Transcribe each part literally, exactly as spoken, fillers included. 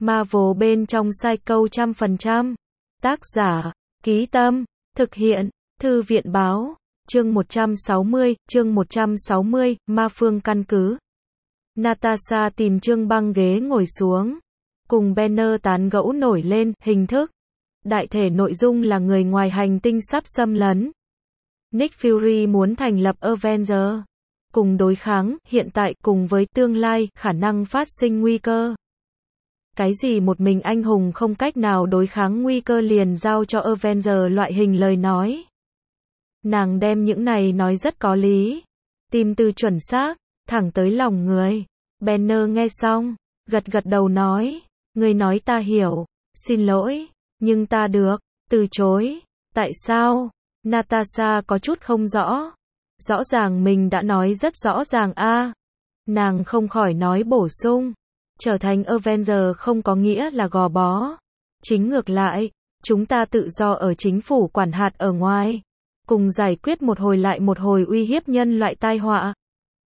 Marvel bên trong Psycho trăm phần trăm. Tác giả, Ký Tâm, thực hiện, Thư viện Báo, chương một trăm sáu mươi, chương một trăm sáu mươi, Ma Phương căn cứ. Natasha tìm Trương băng ghế ngồi xuống, cùng Banner tán gẫu nổi lên, hình thức. Đại thể nội dung là người ngoài hành tinh sắp xâm lấn. Nick Fury muốn thành lập Avengers, cùng đối kháng, hiện tại, cùng với tương lai, khả năng phát sinh nguy cơ. Cái gì một mình anh hùng không cách nào đối kháng nguy cơ liền giao cho Avengers loại hình lời nói. Nàng đem những này nói rất có lý, tìm từ chuẩn xác, thẳng tới lòng người. Banner nghe xong, gật gật đầu nói, người nói ta hiểu, xin lỗi, nhưng ta được, từ chối. Tại sao? Natasha có chút không rõ. Rõ ràng mình đã nói rất rõ ràng a. À. Nàng không khỏi nói bổ sung, trở thành Avenger không có nghĩa là gò bó. Chính ngược lại, chúng ta tự do ở chính phủ quản hạt ở ngoài, cùng giải quyết một hồi lại một hồi uy hiếp nhân loại tai họa.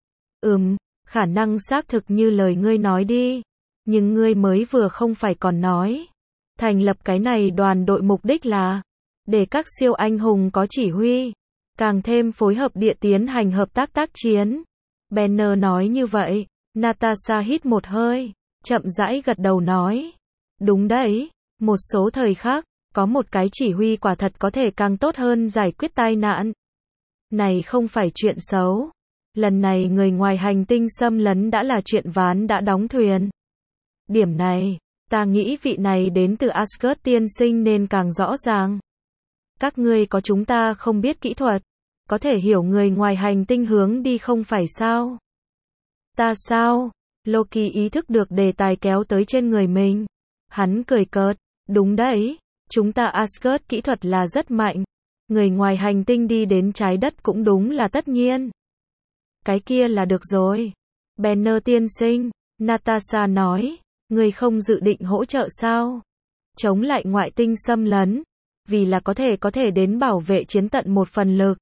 Ừm, khả năng xác thực như lời ngươi nói đi, nhưng ngươi mới vừa không phải còn nói, thành lập cái này đoàn đội mục đích là để các siêu anh hùng có chỉ huy, càng thêm phối hợp địa tiến hành hợp tác tác chiến. Banner nói như vậy, Natasha hít một hơi, chậm rãi gật đầu nói, đúng đấy, một số thời khắc, có một cái chỉ huy quả thật có thể càng tốt hơn giải quyết tai nạn. Này không phải chuyện xấu. Lần này người ngoài hành tinh xâm lấn đã là chuyện ván đã đóng thuyền. Điểm này, ta nghĩ vị này đến từ Asgard tiên sinh nên càng rõ ràng. Các ngươi có chúng ta không biết kỹ thuật, có thể hiểu người ngoài hành tinh hướng đi không phải sao? Ta sao? Loki ý thức được đề tài kéo tới trên người mình. Hắn cười cợt, đúng đấy, chúng ta Asgard kỹ thuật là rất mạnh. Người ngoài hành tinh đi đến trái đất cũng đúng là tất nhiên. Cái kia là được rồi. Banner tiên sinh, Natasha nói, người không dự định hỗ trợ sao? Chống lại ngoại tinh xâm lấn, vì là có thể có thể đến bảo vệ chiến tận một phần lực.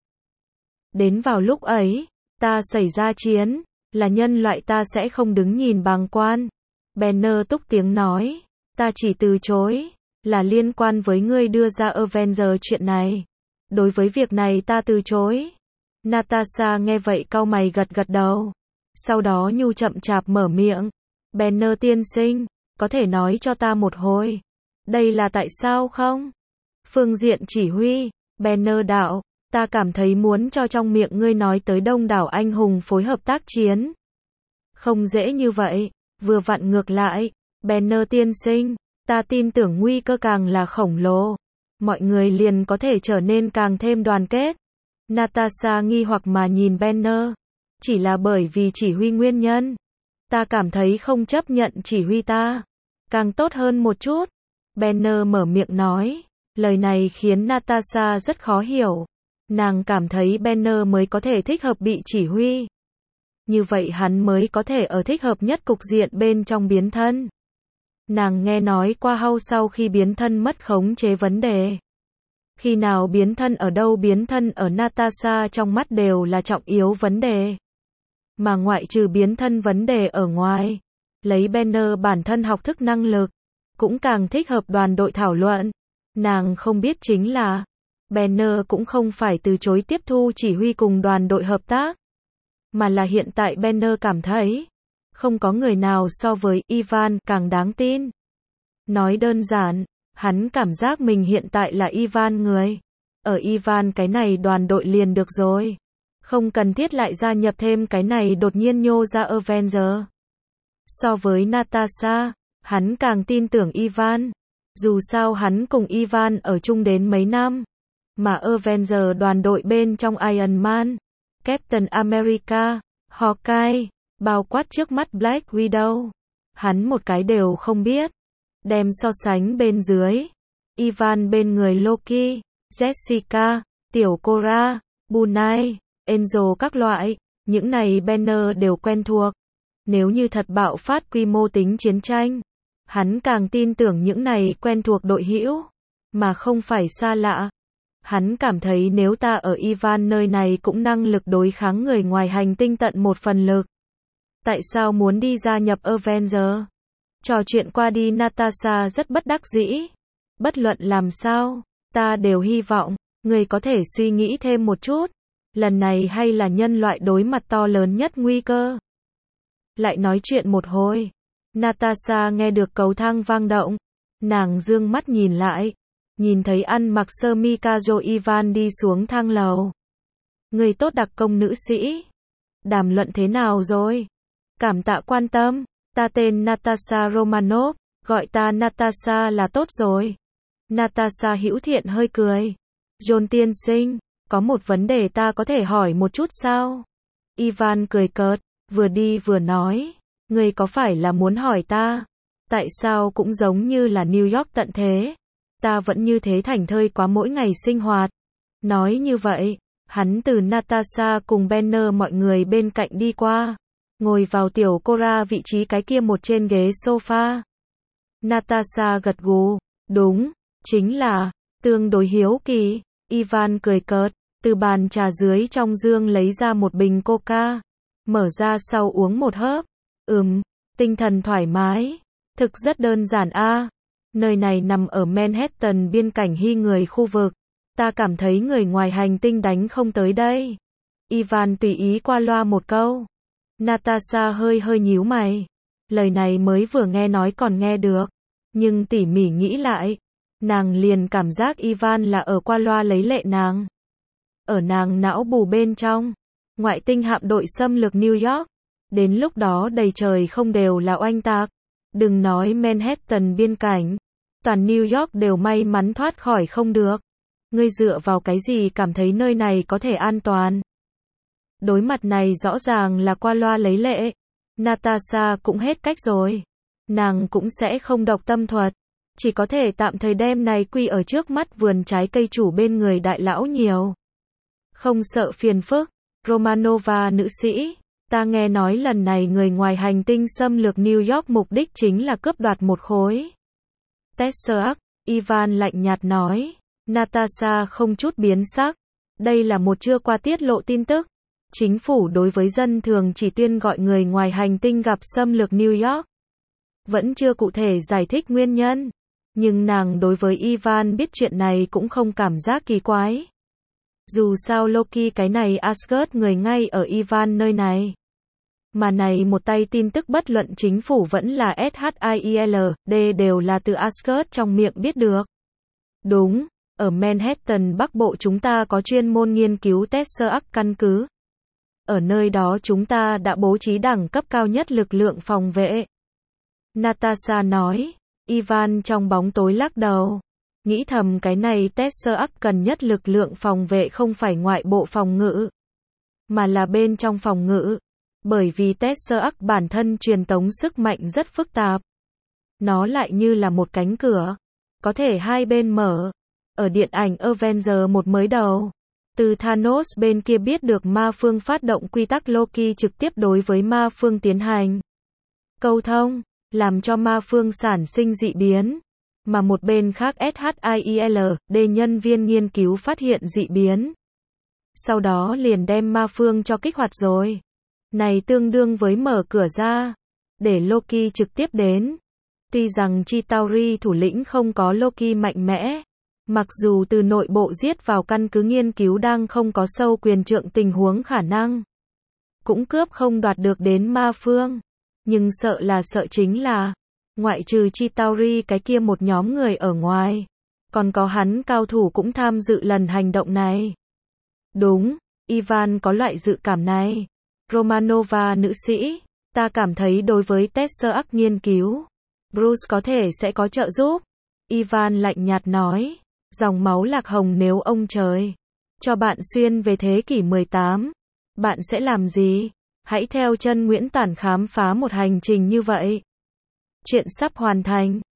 Đến vào lúc ấy, ta xảy ra chiến, là nhân loại ta sẽ không đứng nhìn bàng quan. Banner túc tiếng nói, ta chỉ từ chối, là liên quan với ngươi đưa ra Avengers chuyện này. Đối với việc này ta từ chối. Natasha nghe vậy cau mày gật gật đầu. Sau đó nhu chậm chạp mở miệng. Banner tiên sinh, có thể nói cho ta một hồi. Đây là tại sao không? Phương diện chỉ huy, Banner đạo, ta cảm thấy muốn cho trong miệng ngươi nói tới đông đảo anh hùng phối hợp tác chiến. Không dễ như vậy, vừa vặn ngược lại, Banner tiên sinh, ta tin tưởng nguy cơ càng là khổng lồ. Mọi người liền có thể trở nên càng thêm đoàn kết. Natasha nghi hoặc mà nhìn Banner. Chỉ là bởi vì chỉ huy nguyên nhân. Ta cảm thấy không chấp nhận chỉ huy ta. Càng tốt hơn một chút. Banner mở miệng nói. Lời này khiến Natasha rất khó hiểu. Nàng cảm thấy Banner mới có thể thích hợp bị chỉ huy. Như vậy hắn mới có thể ở thích hợp nhất cục diện bên trong biến thân. Nàng nghe nói qua Hulk sau khi biến thân mất khống chế vấn đề. Khi nào biến thân ở đâu biến thân ở Natasha trong mắt đều là trọng yếu vấn đề. Mà ngoại trừ biến thân vấn đề ở ngoài, lấy Banner bản thân học thức năng lực, cũng càng thích hợp đoàn đội thảo luận. Nàng không biết chính là, Banner cũng không phải từ chối tiếp thu chỉ huy cùng đoàn đội hợp tác. Mà là hiện tại Banner cảm thấy, không có người nào so với Ivan càng đáng tin. Nói đơn giản, hắn cảm giác mình hiện tại là Ivan người. Ở Ivan cái này đoàn đội liền được rồi. Không cần thiết lại gia nhập thêm cái này đột nhiên nhô ra Avenger. So với Natasha, hắn càng tin tưởng Ivan. Dù sao hắn cùng Ivan ở chung đến mấy năm. Mà Avenger đoàn đội bên trong Iron Man, Captain America, Hawkeye, bao quát trước mắt Black Widow. Hắn một cái đều không biết. Đem so sánh bên dưới. Ivan bên người Loki, Jessica, Tiểu Cora, Bunai, Angel các loại. Những này Banner đều quen thuộc. Nếu như thật bạo phát quy mô tính chiến tranh, hắn càng tin tưởng những này quen thuộc đội hữu, mà không phải xa lạ. Hắn cảm thấy nếu ta ở Ivan nơi này cũng năng lực đối kháng người ngoài hành tinh tận một phần lực. Tại sao muốn đi gia nhập Avengers? Trò chuyện qua đi Natasha rất bất đắc dĩ. Bất luận làm sao, ta đều hy vọng, người có thể suy nghĩ thêm một chút. Lần này hay là nhân loại đối mặt to lớn nhất nguy cơ. Lại nói chuyện một hồi. Natasha nghe được cầu thang vang động. Nàng dương mắt nhìn lại. Nhìn thấy ăn mặc sơ mi casual Ivan đi xuống thang lầu. Người tốt đặc công nữ sĩ. Đàm luận thế nào rồi? Cảm tạ quan tâm. Ta tên Natasha Romanov. Gọi ta Natasha là tốt rồi. Natasha hữu thiện hơi cười. John tiên sinh. Có một vấn đề ta có thể hỏi một chút sao? Ivan cười cợt. Vừa đi vừa nói. Người có phải là muốn hỏi ta? Tại sao cũng giống như là New York tận thế? Ta vẫn như thế thảnh thơi quá mỗi ngày sinh hoạt. Nói như vậy, hắn từ Natasha cùng Banner mọi người bên cạnh đi qua. Ngồi vào tiểu Cora vị trí cái kia một trên ghế sofa. Natasha gật gù. Đúng, chính là, tương đối hiếu kỳ. Ivan cười cợt, từ bàn trà dưới trong dương lấy ra một bình coca. Mở ra sau uống một hớp. Ừm, tinh thần thoải mái. Thực rất đơn giản a. Nơi này nằm ở Manhattan biên cảnh hy người khu vực. Ta cảm thấy người ngoài hành tinh đánh không tới đây. Ivan tùy ý qua loa một câu. Natasha hơi hơi nhíu mày. Lời này mới vừa nghe nói còn nghe được. Nhưng tỉ mỉ nghĩ lại. Nàng liền cảm giác Ivan là ở qua loa lấy lệ nàng. Ở nàng não bù bên trong. Ngoại tinh hạm đội xâm lược New York. Đến lúc đó đầy trời không đều là oanh tạc. Đừng nói Manhattan biên cảnh. Toàn New York đều may mắn thoát khỏi không được. Ngươi dựa vào cái gì cảm thấy nơi này có thể an toàn? Đối mặt này rõ ràng là qua loa lấy lệ. Natasha cũng hết cách rồi. Nàng cũng sẽ không đọc tâm thuật. Chỉ có thể tạm thời đem này quy ở trước mắt vườn trái cây chủ bên người đại lão nhiều. Không sợ phiền phức. Romanova nữ sĩ. Ta nghe nói lần này người ngoài hành tinh xâm lược New York mục đích chính là cướp đoạt một khối Tesseract. Ivan lạnh nhạt nói. Natasha không chút biến sắc. Đây là một chưa qua tiết lộ tin tức. Chính phủ đối với dân thường chỉ tuyên gọi người ngoài hành tinh gặp xâm lược New York. Vẫn chưa cụ thể giải thích nguyên nhân. Nhưng nàng đối với Ivan biết chuyện này cũng không cảm giác kỳ quái. Dù sao Loki cái này Asgard người ngay ở Ivan nơi này. Mà này một tay tin tức bất luận chính phủ vẫn là ét hát i e lờ đê đều là từ Asgard trong miệng biết được. Đúng, ở Manhattan Bắc Bộ chúng ta có chuyên môn nghiên cứu Tesseract căn cứ. Ở nơi đó chúng ta đã bố trí đẳng cấp cao nhất lực lượng phòng vệ. Natasha nói. Ivan trong bóng tối lắc đầu. Nghĩ thầm cái này Tesseract cần nhất lực lượng phòng vệ không phải ngoại bộ phòng ngự, mà là bên trong phòng ngự. Bởi vì Tesseract bản thân truyền tống sức mạnh rất phức tạp. Nó lại như là một cánh cửa. Có thể hai bên mở. Ở điện ảnh Avengers một mới đầu. Từ Thanos bên kia biết được ma phương phát động quy tắc Loki trực tiếp đối với ma phương tiến hành câu thông. Làm cho ma phương sản sinh dị biến. Mà một bên khác ét hát i e lờ đê nhân viên nghiên cứu phát hiện dị biến. Sau đó liền đem ma phương cho kích hoạt rồi. Này tương đương với mở cửa ra. Để Loki trực tiếp đến. Tuy rằng Chitauri thủ lĩnh không có Loki mạnh mẽ. Mặc dù từ nội bộ giết vào căn cứ nghiên cứu đang không có sâu quyền trượng tình huống khả năng. Cũng cướp không đoạt được đến ma phương. Nhưng sợ là sợ chính là. Ngoại trừ Chitauri cái kia một nhóm người ở ngoài. Còn có hắn cao thủ cũng tham dự lần hành động này. Đúng, Ivan có loại dự cảm này. Romanova nữ sĩ. Ta cảm thấy đối với Tesseract nghiên cứu. Bruce có thể sẽ có trợ giúp. Ivan lạnh nhạt nói. Dòng máu lạc hồng nếu ông trời cho bạn xuyên về thế kỷ mười tám. Bạn sẽ làm gì? Hãy theo chân Nguyễn Tản khám phá một hành trình như vậy. Chuyện sắp hoàn thành.